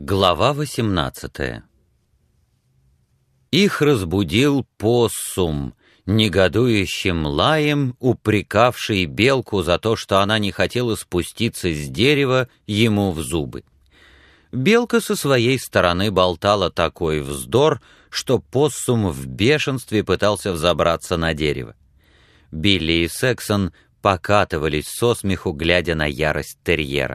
Глава 18. Их разбудил поссум, негодующим лаем упрекавший белку за то, что она не хотела спуститься с дерева ему в зубы. Белка со своей стороны болтала такой вздор, что поссум в бешенстве пытался взобраться на дерево. Билли и Сексон покатывались со смеху, глядя на ярость терьера.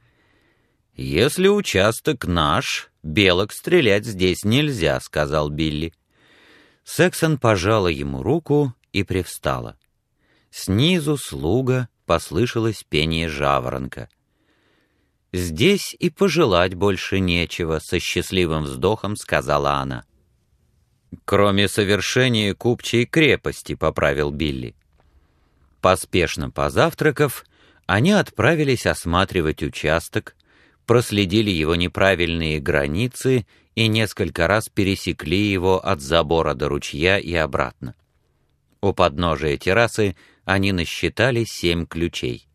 «Если участок наш, белок стрелять здесь нельзя», — сказал Билли. Сексон пожала ему руку и привстала. Снизу с луга послышалось пение жаворонка. «Здесь и пожелать больше нечего», — со счастливым вздохом сказала она. «Кроме совершения купчей крепости», — поправил Билли. Поспешно позавтракав, они отправились осматривать участок, проследили его неправильные границы и несколько раз пересекли его от забора до ручья и обратно. У подножия террасы они насчитали 7 ключей.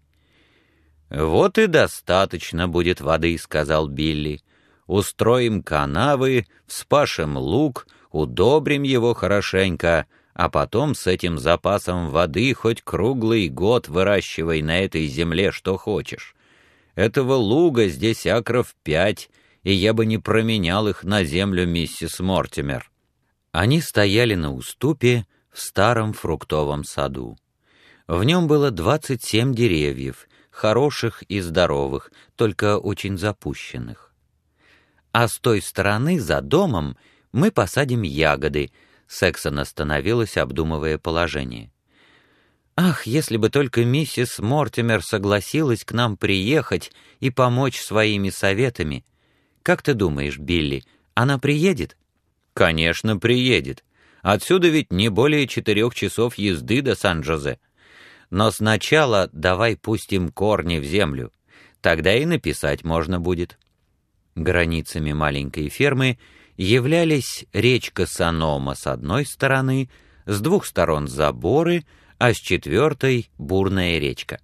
«Вот и достаточно будет воды», — сказал Билли. «Устроим канавы, вспашем луг, удобрим его хорошенько, а потом с этим запасом воды хоть круглый год выращивай на этой земле что хочешь. Этого луга здесь акров 5, и я бы не променял их на землю миссис Мортимер». Они стояли на уступе в старом фруктовом саду. В нем было 27 деревьев, хороших и здоровых, только очень запущенных. «А с той стороны, за домом, мы посадим ягоды», — Сексон остановилась, обдумывая положение. «Ах, если бы только миссис Мортимер согласилась к нам приехать и помочь своими советами. Как ты думаешь, Билли, она приедет?» «Конечно, приедет. Отсюда ведь не более 4 часов езды до Сан-Жозе. Но сначала давай пустим корни в землю. Тогда и написать можно будет». Границами маленькой фермы являлись речка Санома с одной стороны, с 2 сторон заборы, а с 4 — бурная речка.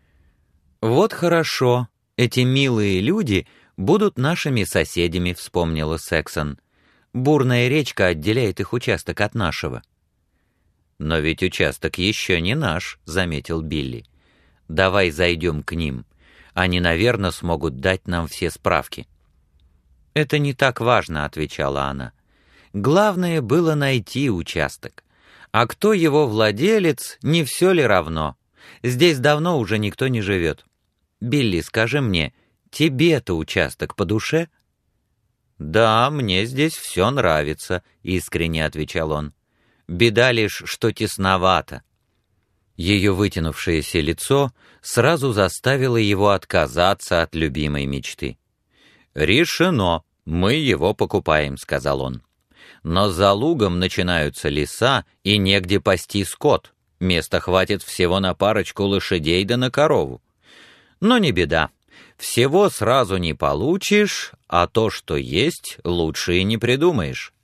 «Вот хорошо, эти милые люди будут нашими соседями», — вспомнила Сексон. «Бурная речка отделяет их участок от нашего». «Но ведь участок еще не наш», — заметил Билли. «Давай зайдем к ним. Они, наверное, смогут дать нам все справки». «Это не так важно», — отвечала она. «Главное было найти участок. А кто его владелец, не все ли равно? Здесь давно уже никто не живет. Билли, скажи мне, тебе-то участок по душе?» «Да, мне здесь все нравится», — искренне отвечал он. «Беда лишь, что тесновато». Ее вытянувшееся лицо сразу заставило его отказаться от любимой мечты. «Решено, мы его покупаем», — сказал он. «Но за лугом начинаются леса, и негде пасти скот. Места хватит всего на парочку лошадей да на корову. Но не беда. Всего сразу не получишь, а то, что есть, лучше и не придумаешь».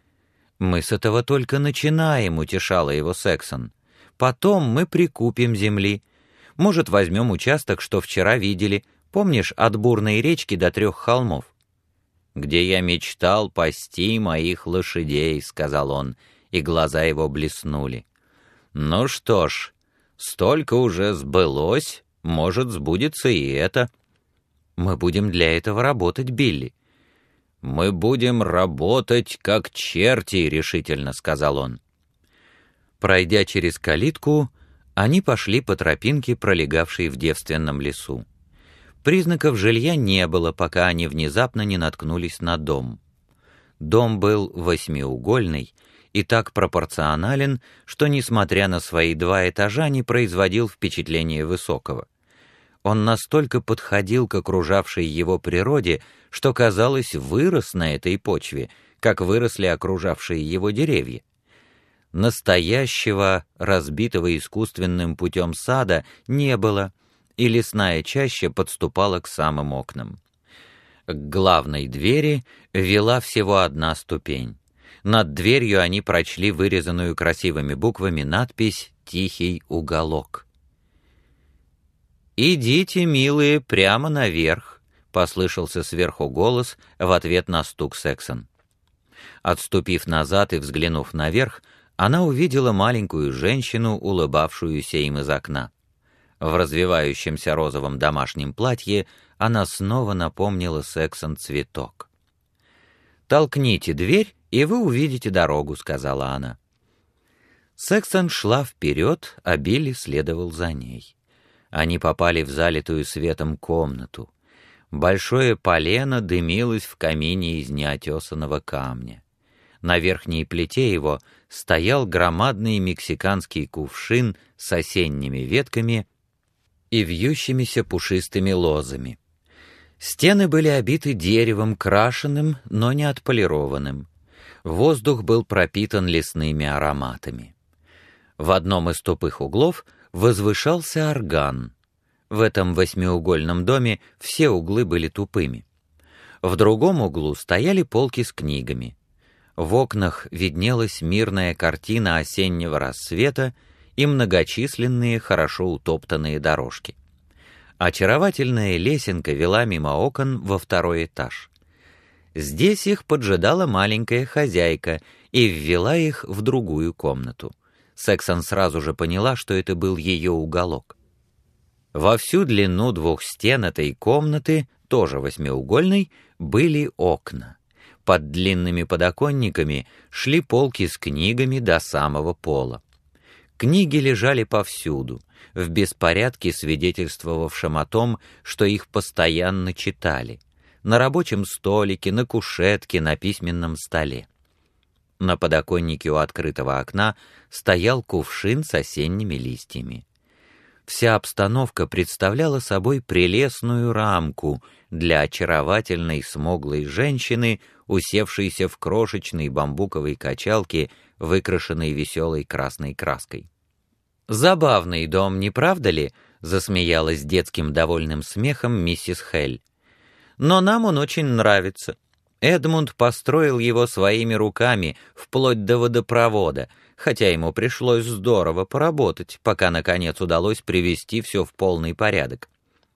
«Мы с этого только начинаем», — утешала его Сексон. «Потом мы прикупим земли. Может, возьмем участок, что вчера видели. Помнишь, от бурной речки до 3 холмов?» «Где я мечтал пасти моих лошадей», — сказал он, и глаза его блеснули. «Ну что ж, столько уже сбылось, может, сбудется и это». «Мы будем для этого работать, Билли». «Мы будем работать, как черти», — решительно сказал он. Пройдя через калитку, они пошли по тропинке, пролегавшей в девственном лесу. Признаков жилья не было, пока они внезапно не наткнулись на дом. Дом был 8-угольный и так пропорционален, что, несмотря на свои 2 этажа, не производил впечатления высокого. Он настолько подходил к окружавшей его природе, что, казалось, вырос на этой почве, как выросли окружавшие его деревья. Настоящего, разбитого искусственным путем сада не было, и лесная чаща подступала к самым окнам. К главной двери вела всего 1 ступень. Над дверью они прочли вырезанную красивыми буквами надпись «Тихий уголок». «Идите, милые, прямо наверх. — послышался сверху голос в ответ на стук Сексон. Отступив назад и взглянув наверх, она увидела маленькую женщину, улыбавшуюся им из окна. В развивающемся розовом домашнем платье она снова напомнила Сексон цветок. «Толкните дверь, и вы увидите дорогу», — сказала она. Сексон шла вперед, а Билли следовал за ней. Они попали в залитую светом комнату. Большое полено дымилось в камине из неотесанного камня. На верхней плите его стоял громадный мексиканский кувшин с осенними ветками и вьющимися пушистыми лозами. Стены были обиты деревом, крашеным, но не отполированным. Воздух был пропитан лесными ароматами. В одном из тупых углов возвышался орган. В этом восьмиугольном доме все углы были тупыми. В другом углу стояли полки с книгами. В окнах виднелась мирная картина осеннего рассвета и многочисленные, хорошо утоптанные дорожки. Очаровательная лесенка вела мимо окон во второй этаж. Здесь их поджидала маленькая хозяйка и ввела их в другую комнату. Сексон сразу же поняла, что это был ее уголок. Во всю длину двух стен этой комнаты, тоже восьмиугольной, были окна. Под длинными подоконниками шли полки с книгами до самого пола. Книги лежали повсюду, в беспорядке, свидетельствовавшем о том, что их постоянно читали. На рабочем столике, на кушетке, на письменном столе. На подоконнике у открытого окна стоял кувшин с осенними листьями. Вся обстановка представляла собой прелестную рамку для очаровательной смуглой женщины, усевшейся в крошечной бамбуковой качалке, выкрашенной веселой красной краской. «Забавный дом, не правда ли?» — засмеялась детским довольным смехом миссис Хель. «Но нам он очень нравится. Эдмунд построил его своими руками, вплоть до водопровода, хотя ему пришлось здорово поработать, пока, наконец, удалось привести все в полный порядок».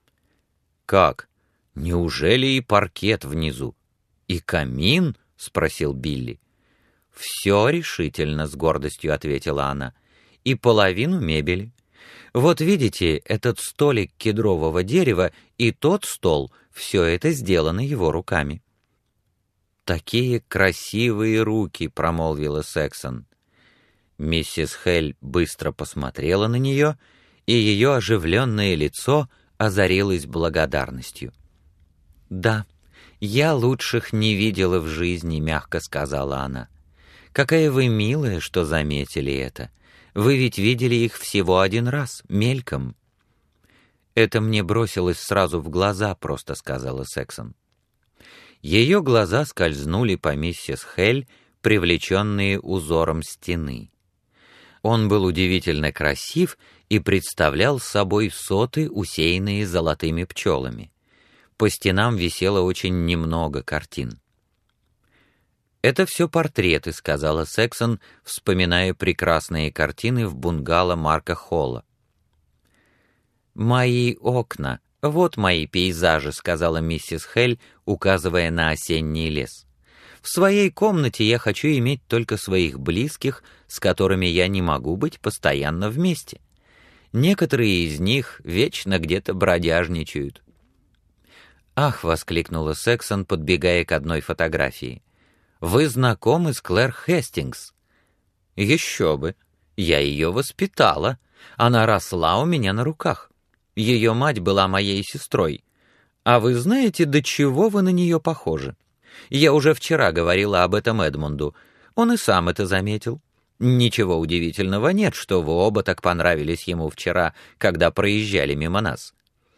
«Как? Неужели и паркет внизу? И камин?» — спросил Билли. «Все решительно», — с гордостью ответила она. «И половину мебели. Вот видите, этот столик кедрового дерева и тот стол — все это сделано его руками». «Такие красивые руки», — промолвила Сексон. Миссис Хель быстро посмотрела на нее, и ее оживленное лицо озарилось благодарностью. «Да, я лучших не видела в жизни», — мягко сказала она. «Какая вы милая, что заметили это. Вы ведь видели их всего один раз, мельком». «Это мне бросилось сразу в глаза», — просто сказала Сексон. Ее глаза скользнули по миссис Хель, привлеченные узором стены. Он был удивительно красив и представлял собой соты, усеянные золотыми пчелами. По стенам висело очень немного картин. «Это все портреты», — сказала Сексон, вспоминая прекрасные картины в бунгало Марка Холла. «Мои окна, вот мои пейзажи», — сказала миссис Хель, указывая на осенний лес. «В своей комнате я хочу иметь только своих близких, с которыми я не могу быть постоянно вместе. Некоторые из них вечно где-то бродяжничают». «Ах!» — воскликнула Сексон, подбегая к одной фотографии. «Вы знакомы с Клэр Хестингс?» «Еще бы! Я ее воспитала. Она росла у меня на руках. Ее мать была моей сестрой. А вы знаете, до чего вы на нее похожи? Я уже вчера говорила об этом Эдмунду. Он и сам это заметил. Ничего удивительного нет, что вы оба так понравились ему вчера, когда проезжали мимо нас».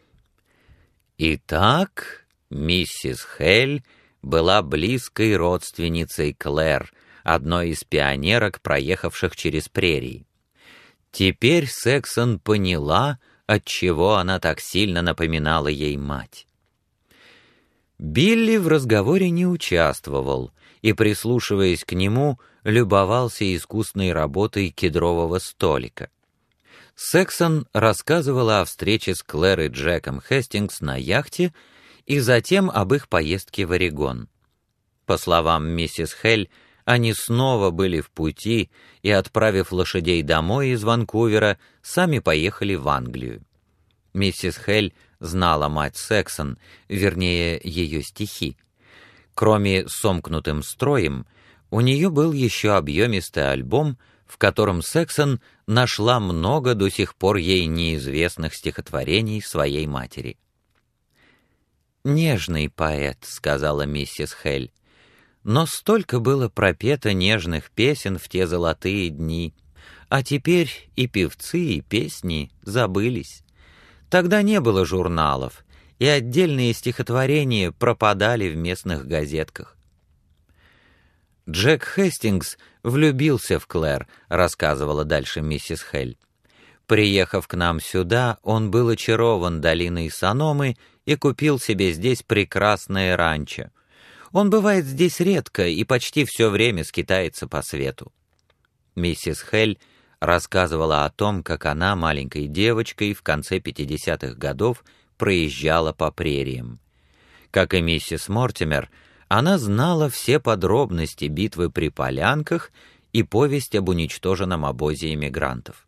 Итак, миссис Хель была близкой родственницей Клэр, одной из пионерок, проехавших через прерии. Теперь Сексон поняла, отчего она так сильно напоминала ей мать. Билли в разговоре не участвовал и, прислушиваясь к нему, любовался искусной работой кедрового столика. Сексон рассказывала о встрече с Клэр и Джеком Хестингс на яхте и затем об их поездке в Орегон. По словам миссис Хель, они снова были в пути и, отправив лошадей домой из Ванкувера, сами поехали в Англию. Миссис Хель знала мать Сексон, вернее, ее стихи. Кроме «Сомкнутым строем», у нее был еще объемистый альбом, в котором Сексон нашла много до сих пор ей неизвестных стихотворений своей матери. «Нежный поэт», — сказала миссис Хель, «но столько было пропето нежных песен в те золотые дни, а теперь и певцы, и песни забылись. Тогда не было журналов, и отдельные стихотворения пропадали в местных газетках». «Джек Хестингс влюбился в Клэр», — рассказывала дальше миссис Хель. «Приехав к нам сюда, он был очарован долиной Саномы и купил себе здесь прекрасное ранчо. Он бывает здесь редко и почти все время скитается по свету». Миссис Хель рассказывала о том, как она маленькой девочкой в конце 50-х годов проезжала по прериям. Как и миссис Мортимер, она знала все подробности битвы при Полянках и повесть об уничтоженном обозе эмигрантов.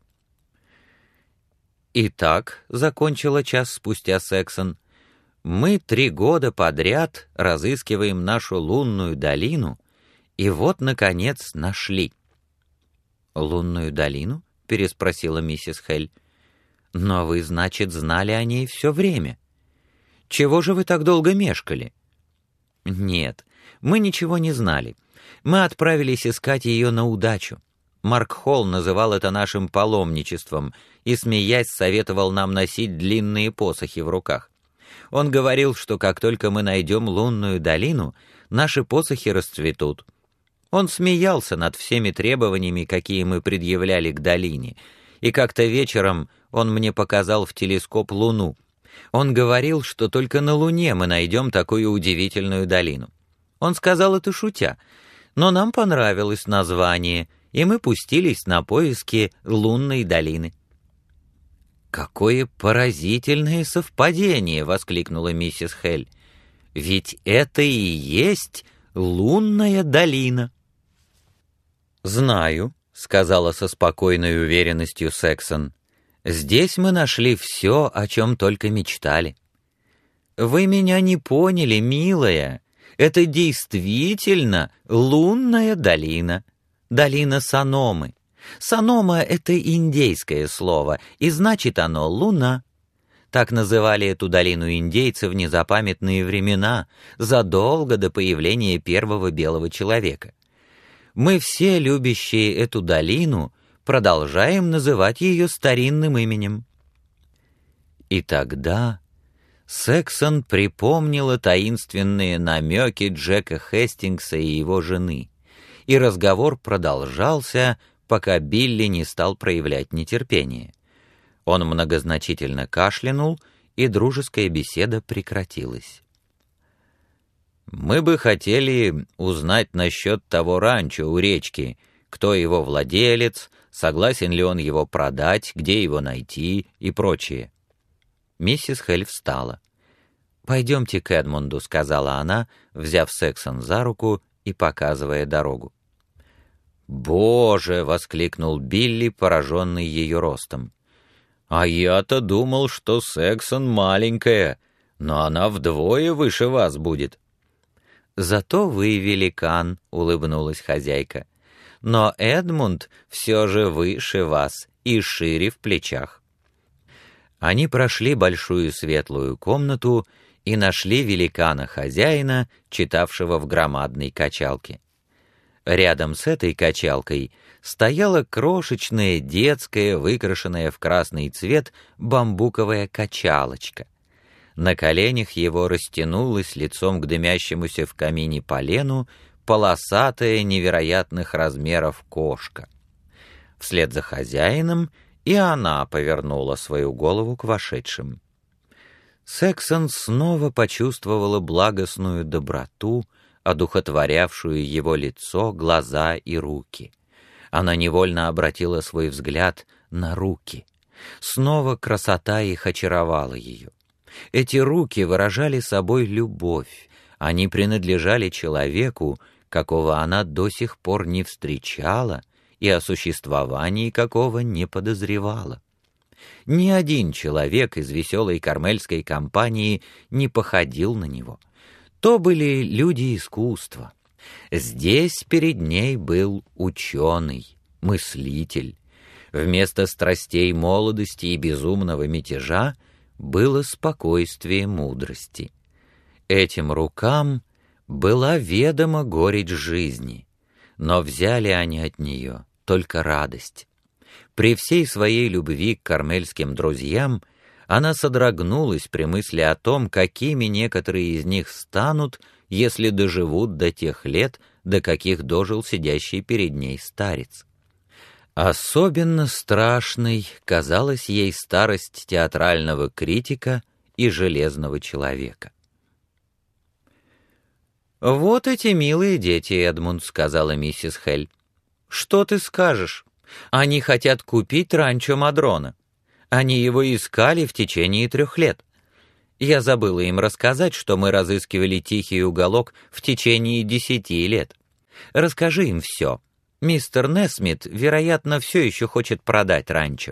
«Итак», — закончила час спустя Сексон, «мы 3 года подряд разыскиваем нашу лунную долину, и вот, наконец, нашли». «Лунную долину?» — переспросила миссис Хель. «Но вы, значит, знали о ней все время. Чего же вы так долго мешкали?» «Нет, мы ничего не знали. Мы отправились искать ее на удачу. Марк Холл называл это нашим паломничеством и, смеясь, советовал нам носить длинные посохи в руках. Он говорил, что как только мы найдем лунную долину, наши посохи расцветут. Он смеялся над всеми требованиями, какие мы предъявляли к долине, и как-то вечером он мне показал в телескоп луну. Он говорил, что только на Луне мы найдем такую удивительную долину. Он сказал это шутя, но нам понравилось название, и мы пустились на поиски лунной долины. «Какое поразительное совпадение!» — воскликнула миссис Хель. «Ведь это и есть лунная долина!» «Знаю», — сказала со спокойной уверенностью Сексон. «Здесь мы нашли все, о чем только мечтали». «Вы меня не поняли, милая. Это действительно лунная долина. Долина Саномы. Санома — это индейское слово, и значит оно «луна». Так называли эту долину индейцы в незапамятные времена, задолго до появления первого белого человека. Мы все, любящие эту долину, продолжаем называть ее старинным именем». И тогда Сексон припомнила таинственные намеки Джека Хестингса и его жены, и разговор продолжался, пока Билли не стал проявлять нетерпение. Он многозначительно кашлянул, и дружеская беседа прекратилась. «Мы бы хотели узнать насчет того ранчо у речки, кто его владелец, согласен ли он его продать, где его найти и прочее». Миссис Хель встала. «Пойдемте к Эдмунду», — сказала она, взяв Сексон за руку и показывая дорогу. «Боже!» — воскликнул Билли, пораженный ее ростом. «А я-то думал, что Сексон маленькая, но она вдвое выше вас будет». «Зато вы великан», — улыбнулась хозяйка. «Но Эдмунд все же выше вас и шире в плечах». Они прошли большую светлую комнату и нашли великана-хозяина, читавшего в громадной качалке. Рядом с этой качалкой стояла крошечная детская, выкрашенная в красный цвет, бамбуковая качалочка. На коленях его растянулась лицом к дымящемуся в камине полену полосатая невероятных размеров кошка. Вслед за хозяином и она повернула свою голову к вошедшим. Сексон снова почувствовала благостную доброту, одухотворявшую его лицо, глаза и руки. Она невольно обратила свой взгляд на руки. Снова красота их очаровала ее. Эти руки выражали собой любовь, они принадлежали человеку, какого она до сих пор не встречала и о существовании какого не подозревала. Ни один человек из веселой кармельской компании не походил на него. То были люди искусства. Здесь перед ней был ученый, мыслитель. Вместо страстей молодости и безумного мятежа было спокойствие мудрости. Этим рукам была ведома горечь жизни, но взяли они от нее только радость. При всей своей любви к кармельским друзьям она содрогнулась при мысли о том, какими некоторые из них станут, если доживут до тех лет, до каких дожил сидящий перед ней старец. Особенно страшной казалась ей старость театрального критика и железного человека. «Вот эти милые дети, Эдмунд», — сказала миссис Хель. «Что ты скажешь? Они хотят купить ранчо Мадрона. Они его искали в течение 3 лет. Я забыла им рассказать, что мы разыскивали тихий уголок в течение 10 лет. Расскажи им все. Мистер Несмит, вероятно, все еще хочет продать ранчо».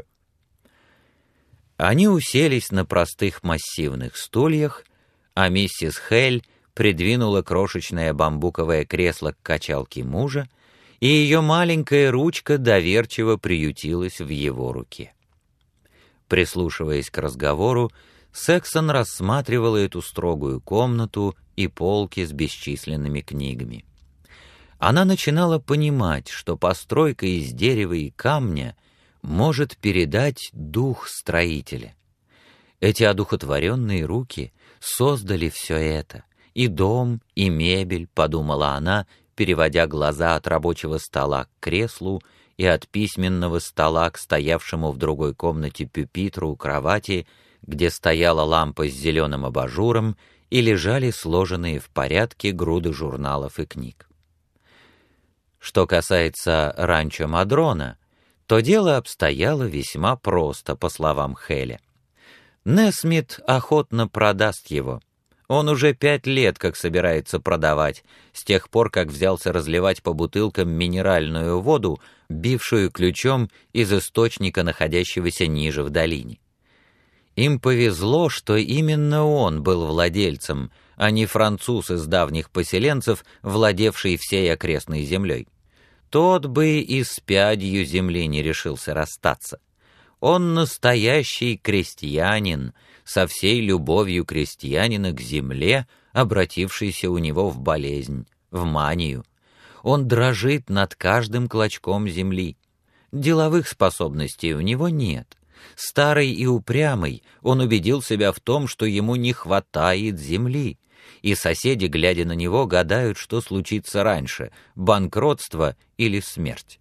Они уселись на простых массивных стульях, а миссис Хель придвинула крошечное бамбуковое кресло к качалке мужа, и ее маленькая ручка доверчиво приютилась в его руке. Прислушиваясь к разговору, Сексон рассматривала эту строгую комнату и полки с бесчисленными книгами. Она начинала понимать, что постройка из дерева и камня может передать дух строителя. Эти одухотворенные руки создали все это, и дом, и мебель, подумала она, переводя глаза от рабочего стола к креслу и от письменного стола к стоявшему в другой комнате пюпитру у кровати, где стояла лампа с зеленым абажуром и лежали сложенные в порядке груды журналов и книг. Что касается ранчо Мадрона, то дело обстояло весьма просто, по словам Хеля. Несмит охотно продаст его. Он уже 5 лет как собирается продавать, с тех пор, как взялся разливать по бутылкам минеральную воду, бившую ключом из источника, находящегося ниже в долине. Им повезло, что именно он был владельцем, а не француз из давних поселенцев, владевший всей окрестной землей. Тот бы и с пядью земли не решился расстаться. Он настоящий крестьянин, со всей любовью крестьянина к земле, обратившейся у него в болезнь, в манию. Он дрожит над каждым клочком земли. Деловых способностей у него нет. Старый и упрямый, он убедил себя в том, что ему не хватает земли. И соседи, глядя на него, гадают, что случится раньше — банкротство или смерть.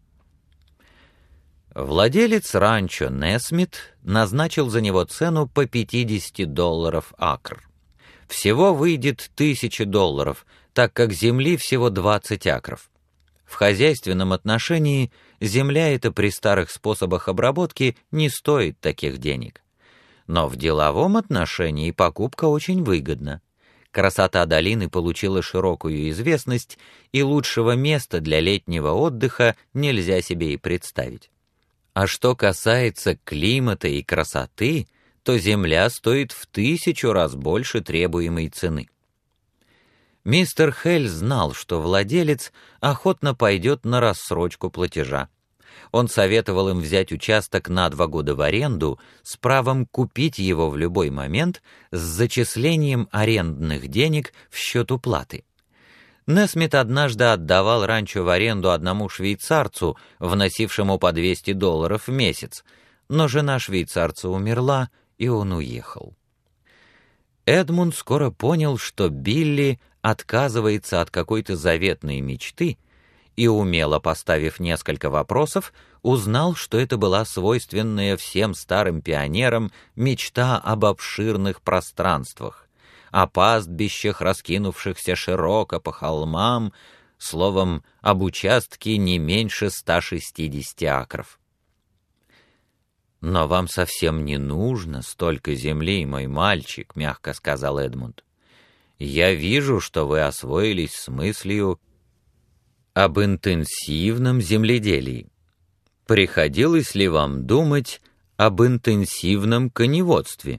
Владелец ранчо Несмит назначил за него цену по $50 акр. Всего выйдет $1000, так как земли всего 20 акров. В хозяйственном отношении земля эта при старых способах обработки не стоит таких денег. Но в деловом отношении покупка очень выгодна. Красота долины получила широкую известность, и лучшего места для летнего отдыха нельзя себе и представить. А что касается климата и красоты, то земля стоит в 1000 раз больше требуемой цены. Мистер Хель знал, что владелец охотно пойдет на рассрочку платежа. Он советовал им взять участок на 2 года в аренду с правом купить его в любой момент с зачислением арендных денег в счет уплаты. Несмит однажды отдавал ранчо в аренду одному швейцарцу, вносившему по $200 в месяц, но жена швейцарца умерла, и он уехал. Эдмунд скоро понял, что Билли отказывается от какой-то заветной мечты, и, умело поставив несколько вопросов, узнал, что это была свойственная всем старым пионерам мечта об обширных пространствах, о пастбищах, раскинувшихся широко по холмам, словом, об участке не меньше 160 акров. «Но вам совсем не нужно столько земли, мой мальчик», — мягко сказал Эдмунд. «Я вижу, что вы освоились с мыслью об интенсивном земледелии. Приходилось ли вам думать об интенсивном коневодстве?»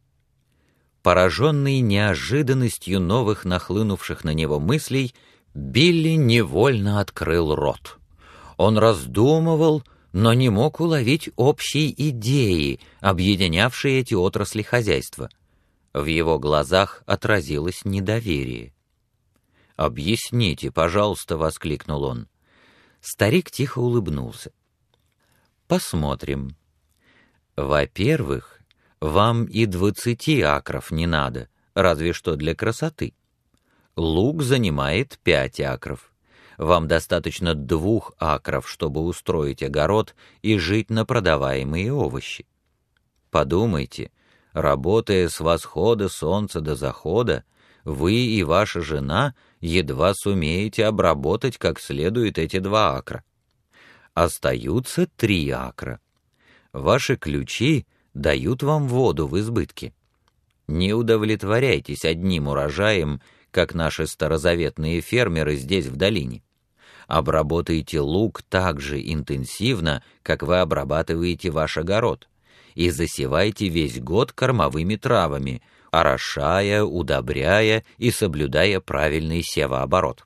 Пораженный неожиданностью новых нахлынувших на него мыслей, Билли невольно открыл рот. Он раздумывал, но не мог уловить общей идеи, объединявшей эти отрасли хозяйства. В его глазах отразилось недоверие. «Объясните, пожалуйста», — воскликнул он. Старик тихо улыбнулся. «Посмотрим. Во-первых, вам и 20 акров не надо, разве что для красоты. Луг занимает 5 акров. Вам достаточно 2 акров, чтобы устроить огород и жить на продаваемые овощи. Подумайте, работая с восхода солнца до захода, вы и ваша жена едва сумеете обработать как следует эти 2 акра. Остаются 3 акра. Ваши ключи дают вам воду в избытке. Не удовлетворяйтесь одним урожаем, как наши старозаветные фермеры здесь в долине. Обработайте луг так же интенсивно, как вы обрабатываете ваш огород, и засевайте весь год кормовыми травами, орошая, удобряя и соблюдая правильный севооборот.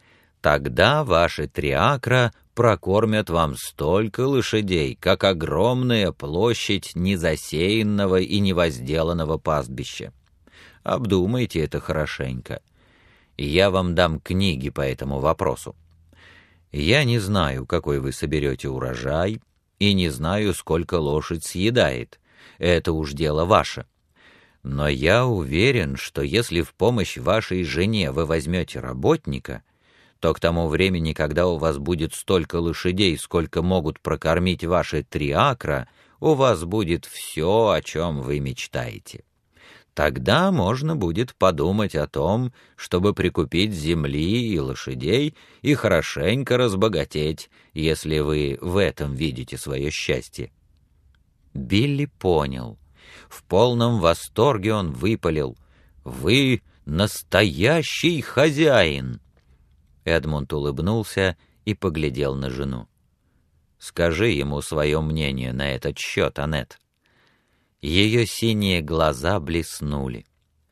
Тогда ваши 3 акра прокормят вам столько лошадей, как огромная площадь незасеянного и невозделанного пастбища. Обдумайте это хорошенько. Я вам дам книги по этому вопросу. Я не знаю, какой вы соберете урожай, и не знаю, сколько лошадь съедает. Это уж дело ваше. Но я уверен, что если в помощь вашей жене вы возьмете работника, то к тому времени, когда у вас будет столько лошадей, сколько могут прокормить ваши 3 акра, у вас будет все, о чем вы мечтаете. Тогда можно будет подумать о том, чтобы прикупить земли и лошадей и хорошенько разбогатеть, если вы в этом видите свое счастье». Билли понял. В полном восторге он выпалил: «Вы настоящий хозяин!» Эдмунд улыбнулся и поглядел на жену. «Скажи ему свое мнение на этот счет, Аннет». Ее синие глаза блеснули.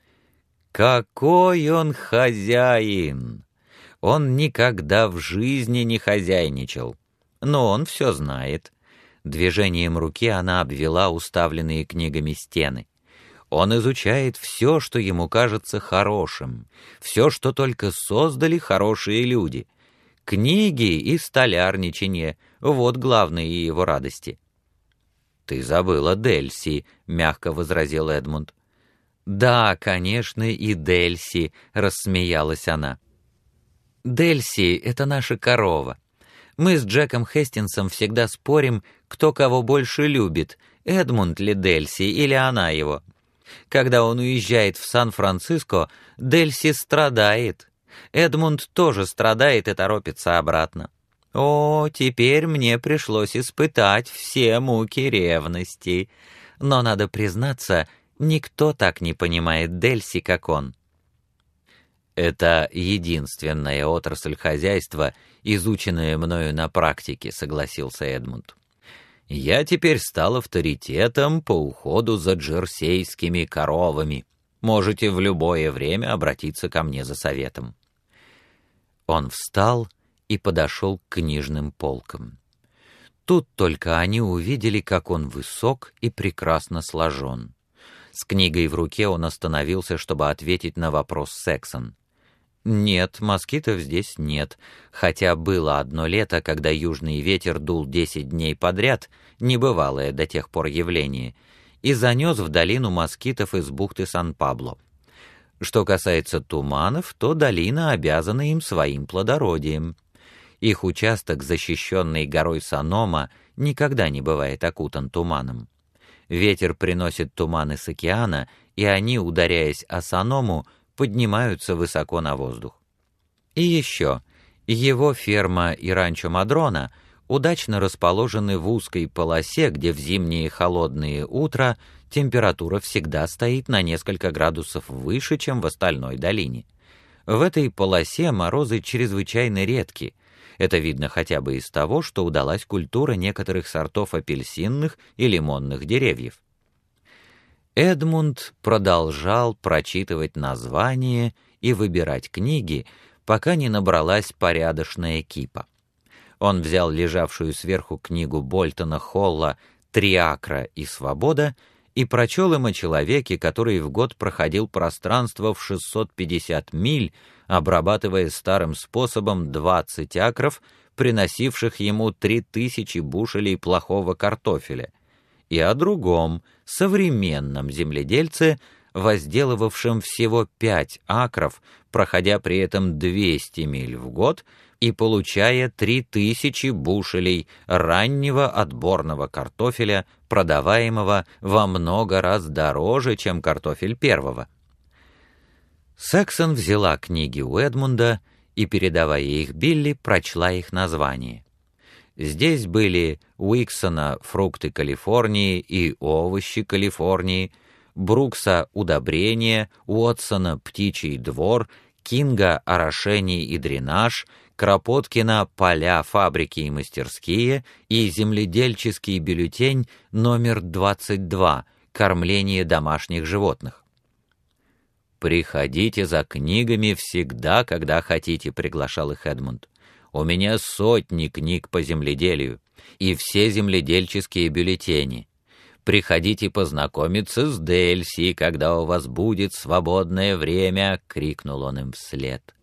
«Какой он хозяин! Он никогда в жизни не хозяйничал, но он все знает». Движением руки она обвела уставленные книгами стены. Он изучает все, что ему кажется хорошим, все, что только создали хорошие люди. Книги и столярничание — вот главные его радости. «Ты забыла Дельси», — мягко возразил Эдмунд. «Да, конечно, и Дельси», — рассмеялась она. «Дельси — это наша корова. Мы с Джеком Хестинсом всегда спорим, кто кого больше любит, Эдмунд ли Дельси или она его. Когда он уезжает в Сан-Франциско, Дельси страдает. Эдмунд тоже страдает и торопится обратно. О, теперь мне пришлось испытать все муки ревности. Но, надо признаться, никто так не понимает Дельси, как он». «Это единственная отрасль хозяйства, изученная мною на практике», — согласился Эдмунд. «Я теперь стал авторитетом по уходу за джерсейскими коровами. Можете в любое время обратиться ко мне за советом». Он встал и подошел к книжным полкам. Тут только они увидели, как он высок и прекрасно сложен. С книгой в руке он остановился, чтобы ответить на вопрос Сексон. «Нет, москитов здесь нет, хотя было одно лето, когда южный ветер дул 10 дней подряд, небывалое до тех пор явление, и занес в долину москитов из бухты Сан-Пабло. Что касается туманов, то долина обязана им своим плодородием. Их участок, защищенный горой Санома, никогда не бывает окутан туманом. Ветер приносит туманы с океана, и они, ударяясь о Саному, поднимаются высоко на воздух. И еще, его ферма и ранчо Мадрона удачно расположены в узкой полосе, где в зимние холодные утра температура всегда стоит на несколько градусов выше, чем в остальной долине. В этой полосе морозы чрезвычайно редки. Это видно хотя бы из того, что удалась культура некоторых сортов апельсинных и лимонных деревьев. Эдмунд продолжал прочитывать названия и выбирать книги, пока не набралась порядочная кипа. Он взял лежавшую сверху книгу Больтона Холла «Три акра и свобода» и прочел им о человеке, который в год проходил пространство в 650 миль, обрабатывая старым способом 20 акров, приносивших ему 3000 бушелей плохого картофеля, и о другом, современном земледельце, возделывавшем всего 5 акров, проходя при этом 200 миль в год и получая 3000 бушелей раннего отборного картофеля, продаваемого во много раз дороже, чем картофель первого. Саксон взяла книги у Эдмунда и, передавая их Билли, прочла их названия. Здесь были Уиксона «Фрукты Калифорнии» и «Овощи Калифорнии», Брукса «Удобрения», Уотсона «Птичий двор», Кинга «Орошение и дренаж», Кропоткина «Поля, фабрики и мастерские» и земледельческий бюллетень номер 22 «Кормление домашних животных». «Приходите за книгами всегда, когда хотите», — приглашал их Эдмунд. «У меня сотни книг по земледелию и все земледельческие бюллетени. Приходите познакомиться с Дельси, когда у вас будет свободное время», — крикнул он им вслед.